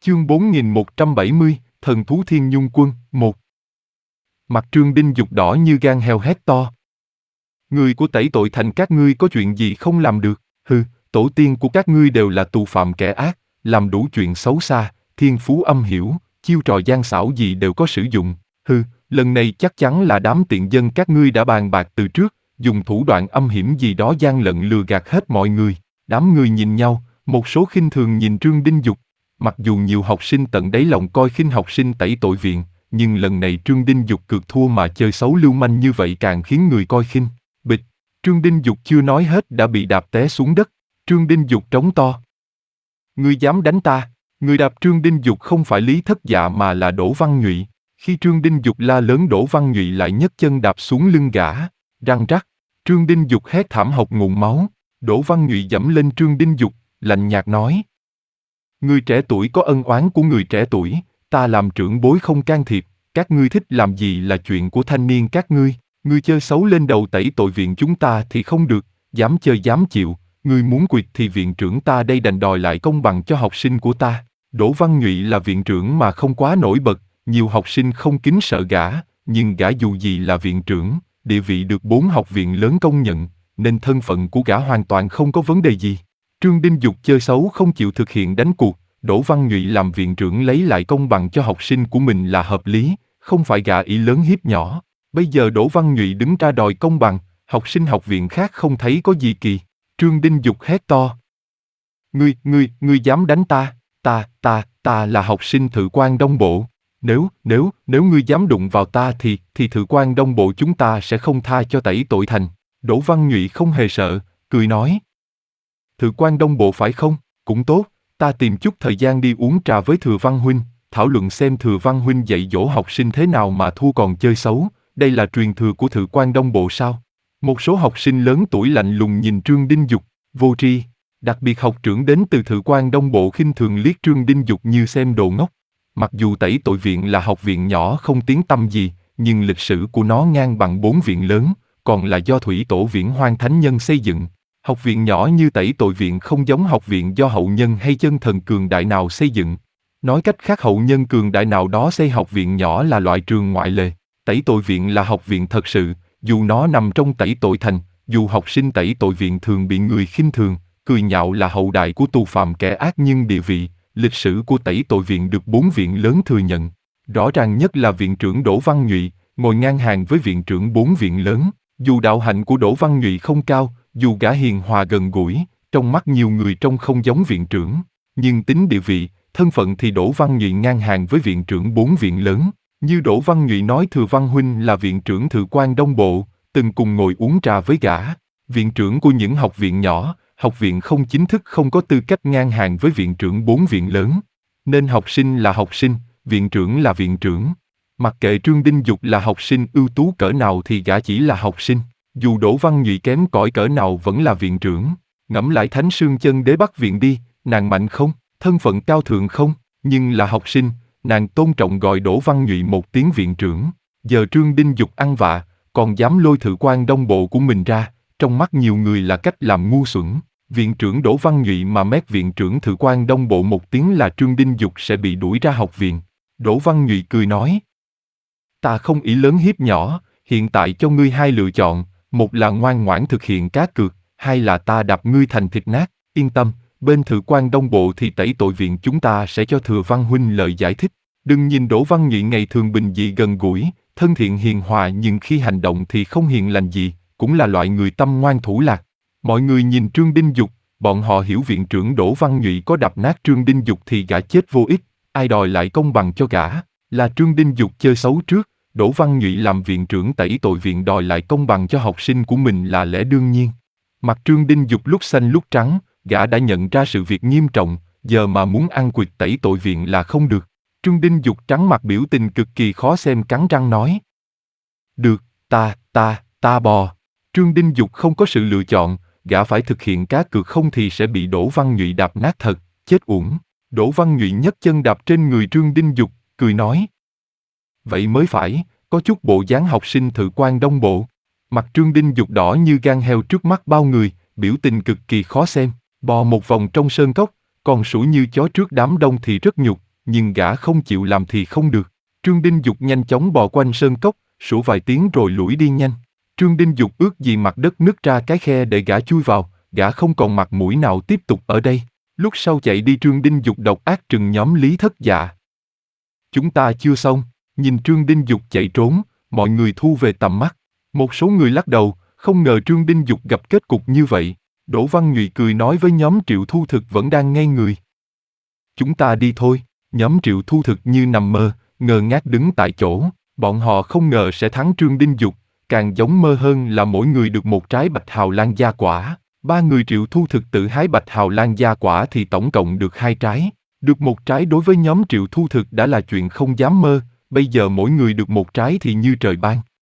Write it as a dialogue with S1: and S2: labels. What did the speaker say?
S1: Chương 4170, Thần thú Thiên Nhung Quân, 1. Mặt Trương Đinh Dục đỏ như gan heo hét to. Người của Tẩy Tội Thành các ngươi có chuyện gì không làm được? Hừ, tổ tiên của các ngươi đều là tù phạm kẻ ác, làm đủ chuyện xấu xa, thiên phú âm hiểm, chiêu trò gian xảo gì đều có sử dụng. Hừ, lần này chắc chắn là đám tiện dân các ngươi đã bàn bạc từ trước, dùng thủ đoạn âm hiểm gì đó gian lận lừa gạt hết mọi người. Đám người nhìn nhau, một số khinh thường nhìn Trương Đinh Dục. Mặc dù nhiều học sinh tận đáy lòng coi khinh học sinh Tẩy Tội Viện, nhưng lần này Trương Đinh Dục cược thua mà chơi xấu lưu manh như vậy càng khiến người coi khinh. Bịch, Trương Đinh Dục chưa nói hết đã bị đạp té xuống đất. Trương Đinh Dục trống to. Ngươi dám đánh ta? Người đạp Trương Đinh Dục không phải Lý Thất Dạ mà là Đỗ Văn Nhụy. Khi Trương Đinh Dục la lớn, Đỗ Văn Nhụy lại nhấc chân đạp xuống lưng gã. Răng rắc, Trương Đinh Dục hét thảm hộc ngụm máu. Đỗ Văn Nhụy giẫm lên Trương Đinh Dục, lạnh nhạt nói. Người trẻ tuổi có ân oán của người trẻ tuổi, ta làm trưởng bối không can thiệp, các ngươi thích làm gì là chuyện của thanh niên các ngươi. Ngươi chơi xấu lên đầu Tẩy Tội Viện chúng ta thì không được, dám chơi dám chịu, ngươi muốn quỵt thì viện trưởng ta đây đành đòi lại công bằng cho học sinh của ta. Đỗ Văn Nhụy là viện trưởng mà không quá nổi bật, nhiều học sinh không kính sợ gã, nhưng gã dù gì là viện trưởng, địa vị được 4 học viện lớn công nhận, nên thân phận của gã hoàn toàn không có vấn đề gì. Trương Đinh Dục chơi xấu không chịu thực hiện đánh cuộc, Đỗ Văn Nhụy làm viện trưởng lấy lại công bằng cho học sinh của mình là hợp lý, không phải gã ý lớn hiếp nhỏ. Bây giờ Đỗ Văn Nhụy đứng ra đòi công bằng, học sinh học viện khác không thấy có gì kỳ. Trương Đinh Dục hét to. Ngươi dám đánh ta? Ta là học sinh Thự Quan Đông Bộ. Nếu ngươi dám đụng vào ta thì Thự Quan Đông Bộ chúng ta sẽ không tha cho Tẩy Tội Thành. Đỗ Văn Nhụy không hề sợ, cười nói. Thự Quan Đông Bộ phải không? Cũng tốt, ta tìm chút thời gian đi uống trà với Thừa Văn Huynh, thảo luận xem Thừa Văn Huynh dạy dỗ học sinh thế nào mà thua còn chơi xấu, đây là truyền thừa của Thự Quan Đông Bộ sao? Một số học sinh lớn tuổi lạnh lùng nhìn Trương Đinh Dục, vô tri, đặc biệt học trưởng đến từ Thự Quan Đông Bộ khinh thường liếc Trương Đinh Dục như xem đồ ngốc. Mặc dù Tẩy Tội Viện là học viện nhỏ không tiếng tăm gì, nhưng lịch sử của nó ngang bằng 4 viện lớn, còn là do Thủy Tổ Viễn Hoang Thánh Nhân xây dựng. Học viện nhỏ như Tẩy Tội Viện không giống học viện do hậu nhân hay chân thần cường đại nào xây dựng. Nói cách khác, hậu nhân cường đại nào đó xây học viện nhỏ là loại trường ngoại lệ. Tẩy Tội Viện là học viện thật sự, dù nó nằm trong Tẩy Tội Thành, dù học sinh Tẩy Tội Viện thường bị người khinh thường, cười nhạo là hậu đại của tù phạm kẻ ác, nhưng địa vị, lịch sử của Tẩy Tội Viện được 4 viện lớn thừa nhận. Rõ ràng nhất là viện trưởng Đỗ Văn Nhụy, ngồi ngang hàng với viện trưởng 4 viện lớn. Dù đạo hạnh của Đỗ Văn Nhụy không cao, dù gã hiền hòa gần gũi, trong mắt nhiều người trông không giống viện trưởng, nhưng tính địa vị, thân phận thì Đỗ Văn Nhụy ngang hàng với viện trưởng 4 viện lớn. Như Đỗ Văn Nhụy nói, Thừa Văn Huynh là viện trưởng Thự Quan Đông Bộ, từng cùng ngồi uống trà với gã. Viện trưởng của những học viện nhỏ, học viện không chính thức không có tư cách ngang hàng với viện trưởng 4 viện lớn. Nên học sinh là học sinh, viện trưởng là viện trưởng. Mặc kệ Trương Đinh Dục là học sinh ưu tú cỡ nào thì gã chỉ là học sinh. Dù Đỗ Văn Nhụy kém cỏi cỡ nào vẫn là viện trưởng. Ngẫm lại Thánh Sương Chân Đế Bắc Viện đi, nàng mạnh không, thân phận cao thượng không, nhưng là học sinh, nàng tôn trọng gọi Đỗ Văn Nhụy một tiếng viện trưởng. Giờ Trương Đinh Dục ăn vạ, còn dám lôi Thự Quan Đông Bộ của mình ra, trong mắt nhiều người là cách làm ngu xuẩn. Viện trưởng Đỗ Văn Nhụy mà mét viện trưởng Thự Quan Đông Bộ một tiếng là Trương Đinh Dục sẽ bị đuổi ra học viện. Đỗ Văn Nhụy cười nói. Ta không ý lớn hiếp nhỏ, hiện tại cho ngươi 2 lựa chọn, một là ngoan ngoãn thực hiện cá cược, 2 là ta đập ngươi thành thịt nát. Yên tâm, bên Thự Quan Đông Bộ thì Tẩy Tội Viện chúng ta sẽ cho Thừa Văn Huynh lời giải thích. Đừng nhìn Đỗ Văn Nhụy ngày thường bình dị gần gũi, thân thiện hiền hòa, nhưng khi hành động thì không hiền lành gì, cũng là loại người tâm ngoan thủ lạc. Mọi người nhìn Trương Đinh Dục, bọn họ hiểu viện trưởng Đỗ Văn Nhụy có đập nát Trương Đinh Dục thì gã chết vô ích, ai đòi lại công bằng cho gã, là Trương Đinh Dục chơi xấu trước. Đỗ Văn Nhụy làm viện trưởng Tẩy Tội Viện đòi lại công bằng cho học sinh của mình là lẽ đương nhiên. Mặt Trương Đinh Dục lúc xanh lúc trắng, gã đã nhận ra sự việc nghiêm trọng, giờ mà muốn ăn quỵt Tẩy Tội Viện là không được. Trương Đinh Dục trắng mặt biểu tình cực kỳ khó xem, cắn răng nói. Được, ta bò. Trương Đinh Dục không có sự lựa chọn, gã phải thực hiện cá cược không thì sẽ bị Đỗ Văn Nhụy đạp nát thật, chết uổng. Đỗ Văn Nhụy nhấc chân đạp trên người Trương Đinh Dục, cười nói. Vậy mới phải, có chút bộ dáng học sinh Thự Quan Đông Bộ. Mặt Trương Đinh Dục đỏ như gan heo trước mắt bao người, biểu tình cực kỳ khó xem. Bò một vòng trong sơn cốc, còn sủa như chó trước đám đông thì rất nhục, nhưng gã không chịu làm thì không được. Trương Đinh Dục nhanh chóng bò quanh sơn cốc, sủa vài tiếng rồi lủi đi nhanh. Trương Đinh Dục ước gì mặt đất nứt ra cái khe để gã chui vào, gã không còn mặt mũi nào tiếp tục ở đây. Lúc sau chạy đi Trương Đinh Dục độc ác trừng nhóm Lý Thất Dạ. Chúng ta chưa xong, nhìn Trương Đinh Dục chạy trốn, mọi người thu về tầm mắt. Một số người lắc đầu, không ngờ Trương Đinh Dục gặp kết cục như vậy. Đỗ Văn Nhụy cười nói với nhóm Triệu Thu Thực vẫn đang ngây người. Chúng ta đi thôi, nhóm Triệu Thu Thực như nằm mơ, ngơ ngác đứng tại chỗ. Bọn họ không ngờ sẽ thắng Trương Đinh Dục, càng giống mơ hơn là mỗi người được một trái bạch hào lan gia quả. Ba người Triệu Thu Thực tự hái bạch hào lan gia quả thì tổng cộng được 2 trái. Được một trái đối với nhóm Triệu Thu Thực đã là chuyện không dám mơ, bây giờ mỗi người được một trái thì như trời ban.